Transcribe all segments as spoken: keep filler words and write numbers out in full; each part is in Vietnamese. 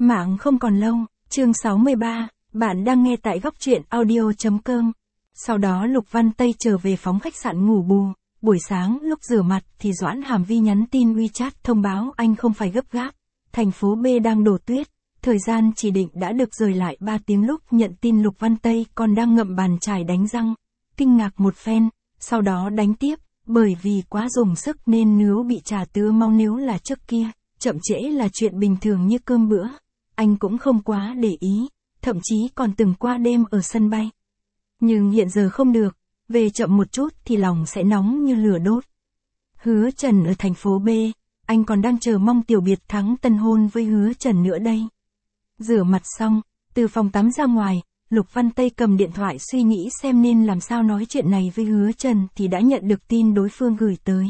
Mạng không còn lâu, chương sáu mươi ba, bạn đang nghe tại góc truyện audio.com. Sau đó Lục Văn Tây trở về phóng khách sạn ngủ bù, buổi sáng lúc rửa mặt thì Doãn Hàm Vi nhắn tin WeChat thông báo anh không phải gấp gáp, thành phố B đang đổ tuyết, thời gian chỉ định đã được rời lại ba tiếng. Lúc nhận tin Lục Văn Tây còn đang ngậm bàn chải đánh răng, kinh ngạc một phen, sau đó đánh tiếp, bởi vì quá dùng sức nên nếu bị trà tứa mau, nếu là trước kia, chậm trễ là chuyện bình thường như cơm bữa. Anh cũng không quá để ý, thậm chí còn từng qua đêm ở sân bay. Nhưng hiện giờ không được, về chậm một chút thì lòng sẽ nóng như lửa đốt. Hứa Trần ở thành phố B, anh còn đang chờ mong Tiểu Biệt Thắng tân hôn với Hứa Trần nữa đây. Rửa mặt xong, từ phòng tắm ra ngoài, Lục Văn Tây cầm điện thoại suy nghĩ xem nên làm sao nói chuyện này với Hứa Trần thì đã nhận được tin đối phương gửi tới.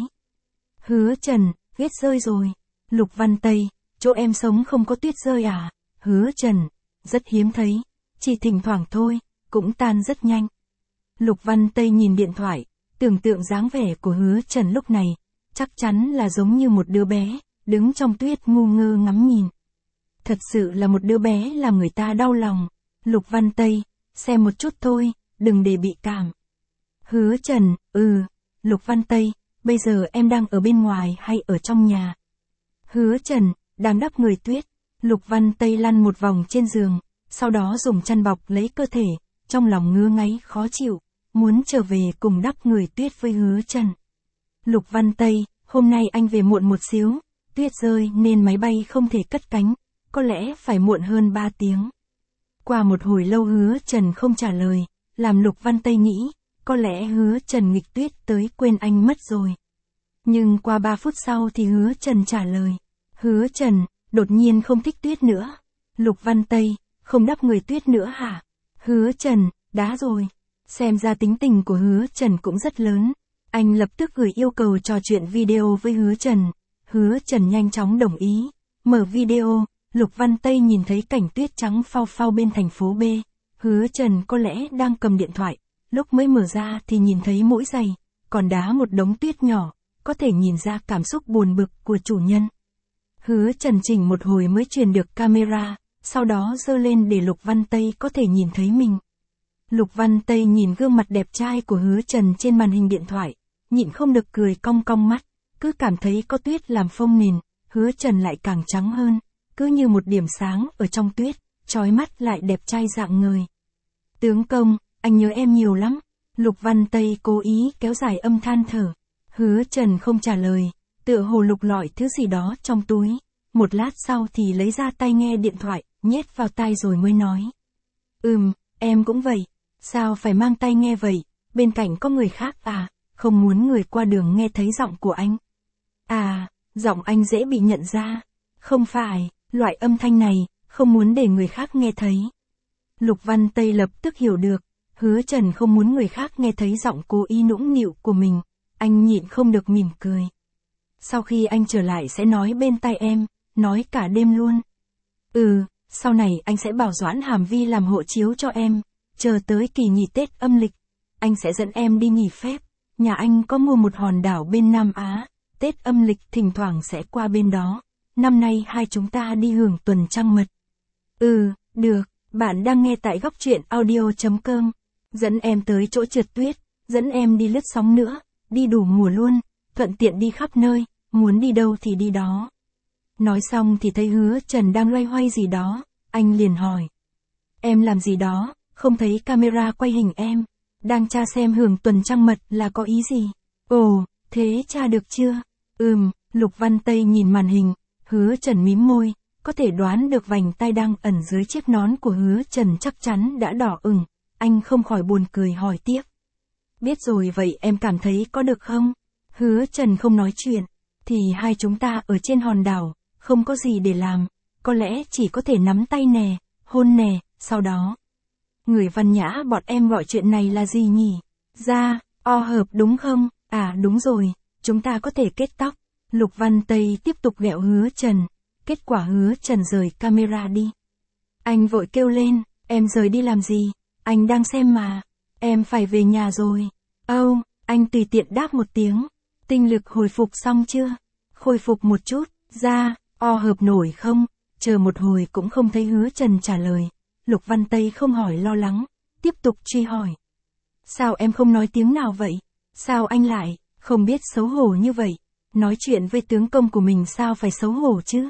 Hứa Trần, tuyết rơi rồi. Lục Văn Tây, chỗ em sống không có tuyết rơi à? Hứa Trần, rất hiếm thấy, chỉ thỉnh thoảng thôi, cũng tan rất nhanh. Lục Văn Tây nhìn điện thoại, tưởng tượng dáng vẻ của Hứa Trần lúc này, chắc chắn là giống như một đứa bé, đứng trong tuyết ngu ngơ ngắm nhìn. Thật sự là một đứa bé làm người ta đau lòng. Lục Văn Tây, xem một chút thôi, đừng để bị cảm. Hứa Trần, ừ. Lục Văn Tây, bây giờ em đang ở bên ngoài hay ở trong nhà? Hứa Trần, đang đắp người tuyết. Lục Văn Tây lăn một vòng trên giường, sau đó dùng chăn bọc lấy cơ thể, trong lòng ngứa ngáy khó chịu, muốn trở về cùng đắp người tuyết với Hứa Trần. Lục Văn Tây, hôm nay anh về muộn một xíu, tuyết rơi nên máy bay không thể cất cánh, có lẽ phải muộn hơn ba tiếng. Qua một hồi lâu Hứa Trần không trả lời, làm Lục Văn Tây nghĩ, có lẽ Hứa Trần nghịch tuyết tới quên anh mất rồi. Nhưng qua ba phút sau thì Hứa Trần trả lời. Hứa Trần, đột nhiên không thích tuyết nữa. Lục Văn Tây, không đắp người tuyết nữa hả? Hứa Trần, đã rồi. Xem ra tính tình của Hứa Trần cũng rất lớn. Anh lập tức gửi yêu cầu trò chuyện video với Hứa Trần. Hứa Trần nhanh chóng đồng ý. Mở video, Lục Văn Tây nhìn thấy cảnh tuyết trắng phau phau bên thành phố B. Hứa Trần có lẽ đang cầm điện thoại. Lúc mới mở ra thì nhìn thấy mỗi giày, còn đá một đống tuyết nhỏ, có thể nhìn ra cảm xúc buồn bực của chủ nhân. Hứa Trần chỉnh một hồi mới truyền được camera, sau đó giơ lên để Lục Văn Tây có thể nhìn thấy mình. Lục Văn Tây nhìn gương mặt đẹp trai của Hứa Trần trên màn hình điện thoại, nhịn không được cười cong cong mắt, cứ cảm thấy có tuyết làm phông nền, Hứa Trần lại càng trắng hơn, cứ như một điểm sáng ở trong tuyết, chói mắt lại đẹp trai rạng ngời. Tướng công, anh nhớ em nhiều lắm. Lục Văn Tây cố ý kéo dài âm than thở. Hứa Trần không trả lời, tựa hồ lục lọi thứ gì đó trong túi. Một lát sau thì lấy ra tai nghe điện thoại, nhét vào tai rồi mới nói. Ừm, em cũng vậy. Sao phải mang tai nghe vậy? Bên cạnh có người khác à? Không muốn người qua đường nghe thấy giọng của anh. À, giọng anh dễ bị nhận ra. Không phải, loại âm thanh này, không muốn để người khác nghe thấy. Lục Văn Tây lập tức hiểu được. Hứa Trần không muốn người khác nghe thấy giọng cố ý nũng nịu của mình. Anh nhịn không được mỉm cười. Sau khi anh trở lại sẽ nói bên tai em, nói cả đêm luôn. Ừ, sau này anh sẽ bảo Doãn Hàm Vi làm hộ chiếu cho em. Chờ tới kỳ nghỉ Tết âm lịch, anh sẽ dẫn em đi nghỉ phép. Nhà anh có mua một hòn đảo bên Nam Á. Tết âm lịch thỉnh thoảng sẽ qua bên đó. Năm nay hai chúng ta đi hưởng tuần trăng mật. Ừ, được, bạn đang nghe tại góc truyện audio.com. Dẫn em tới chỗ trượt tuyết, dẫn em đi lướt sóng nữa, đi đủ mùa luôn, thuận tiện đi khắp nơi, muốn đi đâu thì đi đó. Nói xong thì thấy Hứa Trần đang loay hoay gì đó, anh liền hỏi. Em làm gì đó, không thấy camera quay hình em, đang tra xem hưởng tuần trăng mật là có ý gì? Ồ, thế tra được chưa? Ừm, Lục Văn Tây nhìn màn hình, Hứa Trần mím môi, có thể đoán được vành tai đang ẩn dưới chiếc nón của Hứa Trần chắc chắn đã đỏ ửng, anh không khỏi buồn cười hỏi tiếp. Biết rồi, vậy em cảm thấy có được không? Hứa Trần không nói chuyện, thì hai chúng ta ở trên hòn đảo, không có gì để làm, có lẽ chỉ có thể nắm tay nè, hôn nè, sau đó. Người văn nhã bọn em gọi chuyện này là gì nhỉ? Ra, o hợp đúng không? À đúng rồi, chúng ta có thể kết tóc. Lục Văn Tây tiếp tục ghẹo Hứa Trần, kết quả Hứa Trần rời camera đi. Anh vội kêu lên, em rời đi làm gì? Anh đang xem mà, em phải về nhà rồi. Âu, oh, anh tùy tiện đáp một tiếng. Tinh lực hồi phục xong chưa? Khôi phục một chút, ra, o hợp nổi không? chờ một hồi cũng không thấy Hứa Trần trả lời. Lục Văn Tây không hỏi lo lắng, tiếp tục truy hỏi. Sao em không nói tiếng nào vậy? Sao anh lại, không biết xấu hổ như vậy? Nói chuyện với tướng công của mình sao phải xấu hổ chứ?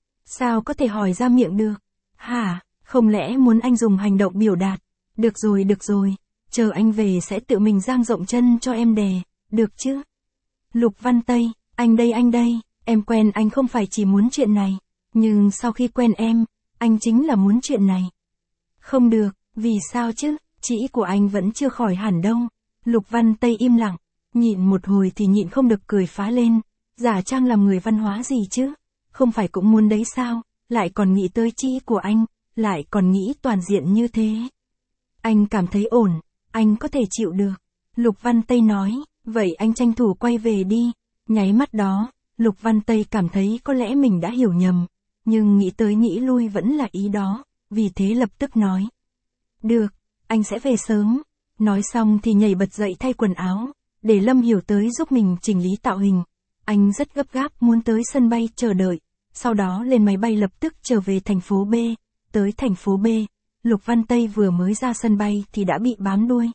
Sao có thể hỏi ra miệng được? Hả, không lẽ muốn anh dùng hành động biểu đạt? Được rồi được rồi, chờ anh về sẽ tự mình dang rộng chân cho em đè, được chứ? Lục Văn Tây, anh đây anh đây, em quen anh không phải chỉ muốn chuyện này, nhưng sau khi quen em, anh chính là muốn chuyện này. Không được, vì sao chứ, chỉ của anh vẫn chưa khỏi hẳn đâu. Lục Văn Tây im lặng, nhịn một hồi thì nhịn không được cười phá lên, giả trang làm người văn hóa gì chứ, không phải cũng muốn đấy sao, lại còn nghĩ tới chỉ của anh, lại còn nghĩ toàn diện như thế. Anh cảm thấy ổn, anh có thể chịu được. Lục Văn Tây nói, vậy anh tranh thủ quay về đi. Nháy mắt đó, Lục Văn Tây cảm thấy có lẽ mình đã hiểu nhầm, nhưng nghĩ tới nghĩ lui vẫn là ý đó, vì thế lập tức nói. Được, anh sẽ về sớm. Nói xong thì nhảy bật dậy thay quần áo, để Lâm Hiểu tới giúp mình chỉnh lý tạo hình. Anh rất gấp gáp muốn tới sân bay chờ đợi, sau đó lên máy bay lập tức trở về thành phố B. Tới thành phố B, Lục Văn Tây vừa mới ra sân bay thì đã bị bám đuôi.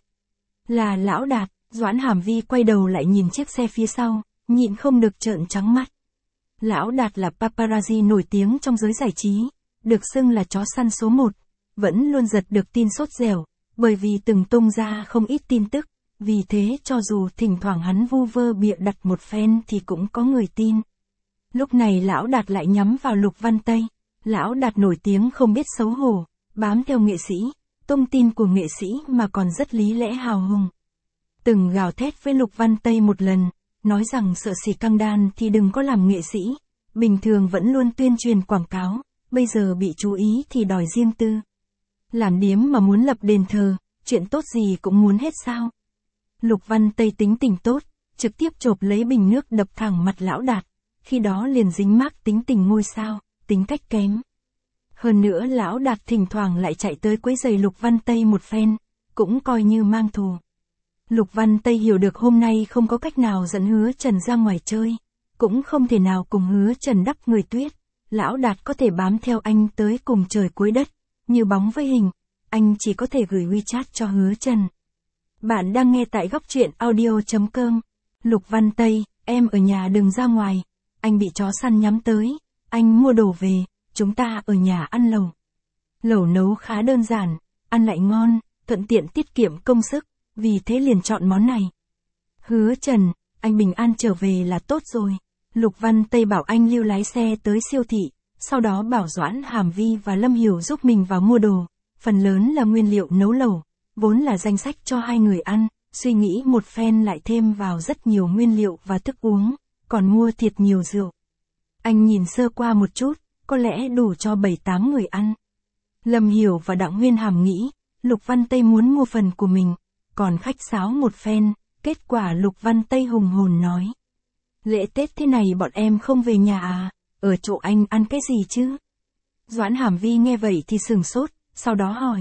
Là Lão Đạt. Doãn Hàm Vi quay đầu lại nhìn chiếc xe phía sau, nhịn không được trợn trắng mắt. Lão Đạt là paparazzi nổi tiếng trong giới giải trí, được xưng là chó săn số một, vẫn luôn giật được tin sốt dẻo, bởi vì từng tung ra không ít tin tức, vì thế cho dù thỉnh thoảng hắn vu vơ bịa đặt một phen thì cũng có người tin. Lúc này Lão Đạt lại nhắm vào Lục Văn Tây. Lão Đạt nổi tiếng không biết xấu hổ, bám theo nghệ sĩ, tung tin của nghệ sĩ mà còn rất lý lẽ hào hùng. Từng gào thét với Lục Văn Tây một lần, nói rằng sợ xì căng đan thì đừng có làm nghệ sĩ, bình thường vẫn luôn tuyên truyền quảng cáo, bây giờ bị chú ý thì đòi riêng tư. Làm điếm mà muốn lập đền thờ, chuyện tốt gì cũng muốn hết sao? Lục Văn Tây tính tình tốt, trực tiếp chộp lấy bình nước đập thẳng mặt Lão Đạt, khi đó liền dính mác tính tình ngôi sao, tính cách kém. Hơn nữa Lão Đạt thỉnh thoảng lại chạy tới quấy giày Lục Văn Tây một phen, cũng coi như mang thù. Lục Văn Tây hiểu được hôm nay không có cách nào dẫn Hứa Trần ra ngoài chơi, cũng không thể nào cùng Hứa Trần đắp người tuyết, Lão Đạt có thể bám theo anh tới cùng trời cuối đất, như bóng với hình, anh chỉ có thể gửi WeChat cho Hứa Trần. Bạn đang nghe tại góc truyện audio chấm com. Lục Văn Tây, em ở nhà đừng ra ngoài, anh bị chó săn nhắm tới, anh mua đồ về, chúng ta ở nhà ăn lẩu. Lẩu nấu khá đơn giản, ăn lại ngon, thuận tiện tiết kiệm công sức, vì thế liền chọn món này. Hứa Trần, anh bình an trở về là tốt rồi. Lục Văn Tây bảo anh lưu lái xe tới siêu thị, sau đó bảo Doãn Hàm Vi và Lâm Hiểu giúp mình vào mua đồ, phần lớn là nguyên liệu nấu lẩu, vốn là danh sách cho hai người ăn, suy nghĩ một phen lại thêm vào rất nhiều nguyên liệu và thức uống, còn mua thiệt nhiều rượu. Anh nhìn sơ qua một chút, có lẽ đủ cho bảy tám người ăn. Lâm Hiểu và Đặng Nguyên Hàm nghĩ, Lục Văn Tây muốn mua phần của mình, còn khách sáo một phen, kết quả Lục Văn Tây hùng hồn nói. Lễ Tết thế này bọn em không về nhà à, ở chỗ anh ăn cái gì chứ? Doãn Hàm Vi nghe vậy thì sừng sốt, sau đó hỏi.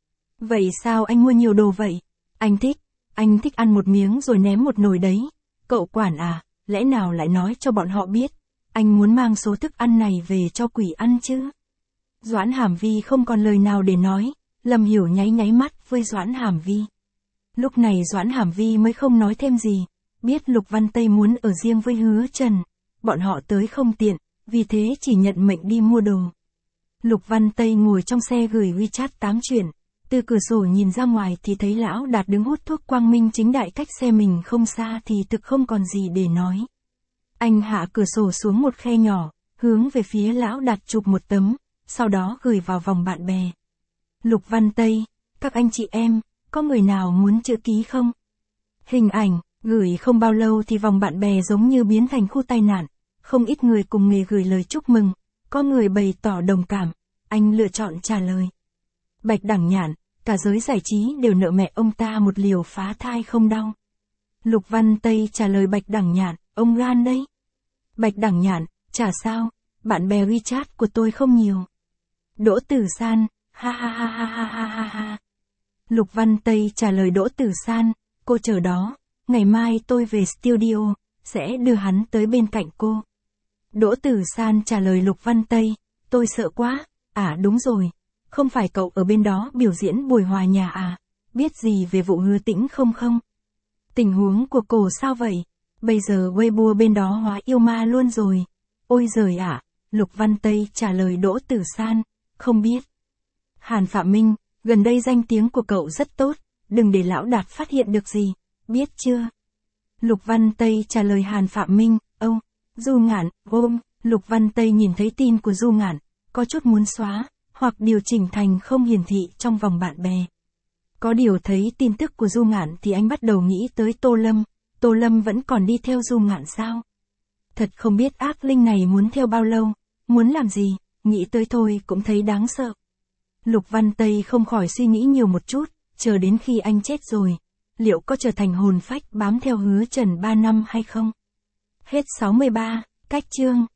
Vậy sao anh mua nhiều đồ vậy? Anh thích, anh thích ăn một miếng rồi ném một nồi đấy. Cậu quản à, lẽ nào lại nói cho bọn họ biết, anh muốn mang số thức ăn này về cho quỷ ăn chứ? Doãn Hàm Vi không còn lời nào để nói, Lâm Hiểu nháy nháy mắt với Doãn Hàm Vi. Lúc này Doãn Hàm Vi mới không nói thêm gì, biết Lục Văn Tây muốn ở riêng với Hứa Trần, bọn họ tới không tiện, vì thế chỉ nhận mệnh đi mua đồ. Lục Văn Tây ngồi trong xe gửi WeChat tám chuyện, từ cửa sổ nhìn ra ngoài thì thấy Lão Đạt đứng hút thuốc quang minh chính đại cách xe mình không xa thì thực không còn gì để nói. Anh hạ cửa sổ xuống một khe nhỏ, hướng về phía Lão Đạt chụp một tấm, sau đó gửi vào vòng bạn bè. Lục Văn Tây, các anh chị em, có người nào muốn chữ ký không? Hình ảnh, gửi không bao lâu thì vòng bạn bè giống như biến thành khu tai nạn, không ít người cùng nghề gửi lời chúc mừng, có người bày tỏ đồng cảm, anh lựa chọn trả lời. Bạch Đằng Nhạn, cả giới giải trí đều nợ mẹ ông ta một liều phá thai không đau. Lục Văn Tây trả lời Bạch Đằng Nhạn, ông gan đấy. Bạch Đằng Nhạn, chả sao, bạn bè WeChat của tôi không nhiều. Đỗ Tử San, ha ha ha ha ha ha ha ha. Lục Văn Tây trả lời Đỗ Tử San, cô chờ đó, ngày mai tôi về studio, sẽ đưa hắn tới bên cạnh cô. Đỗ Tử San trả lời Lục Văn Tây, tôi sợ quá. À đúng rồi, không phải cậu ở bên đó biểu diễn buổi hòa nhạc à? Biết gì về vụ Hứa Tĩnh không không? Tình huống của cô sao vậy? Bây giờ Weibo bên đó hóa yêu ma luôn rồi. Ôi giời ạ, Lục Văn Tây trả lời Đỗ Tử San, không biết. Hàn Phạm Minh, gần đây danh tiếng của cậu rất tốt, đừng để lão Đạt phát hiện được gì, biết chưa? Lục Văn Tây trả lời Hàn Phạm Minh, ông, Du Ngạn, ôm, Lục Văn Tây nhìn thấy tin của Du Ngạn, có chút muốn xóa, hoặc điều chỉnh thành không hiển thị trong vòng bạn bè. Có điều thấy tin tức của Du Ngạn thì anh bắt đầu nghĩ tới Tô Lâm, Tô Lâm vẫn còn đi theo Du Ngạn sao? Thật không biết ác linh này muốn theo bao lâu, muốn làm gì, nghĩ tới thôi cũng thấy đáng sợ. Lục Văn Tây không khỏi suy nghĩ nhiều một chút, chờ đến khi anh chết rồi, liệu có trở thành hồn phách bám theo Hứa Trần ba năm hay không? Hết sáu mươi ba, cách chương.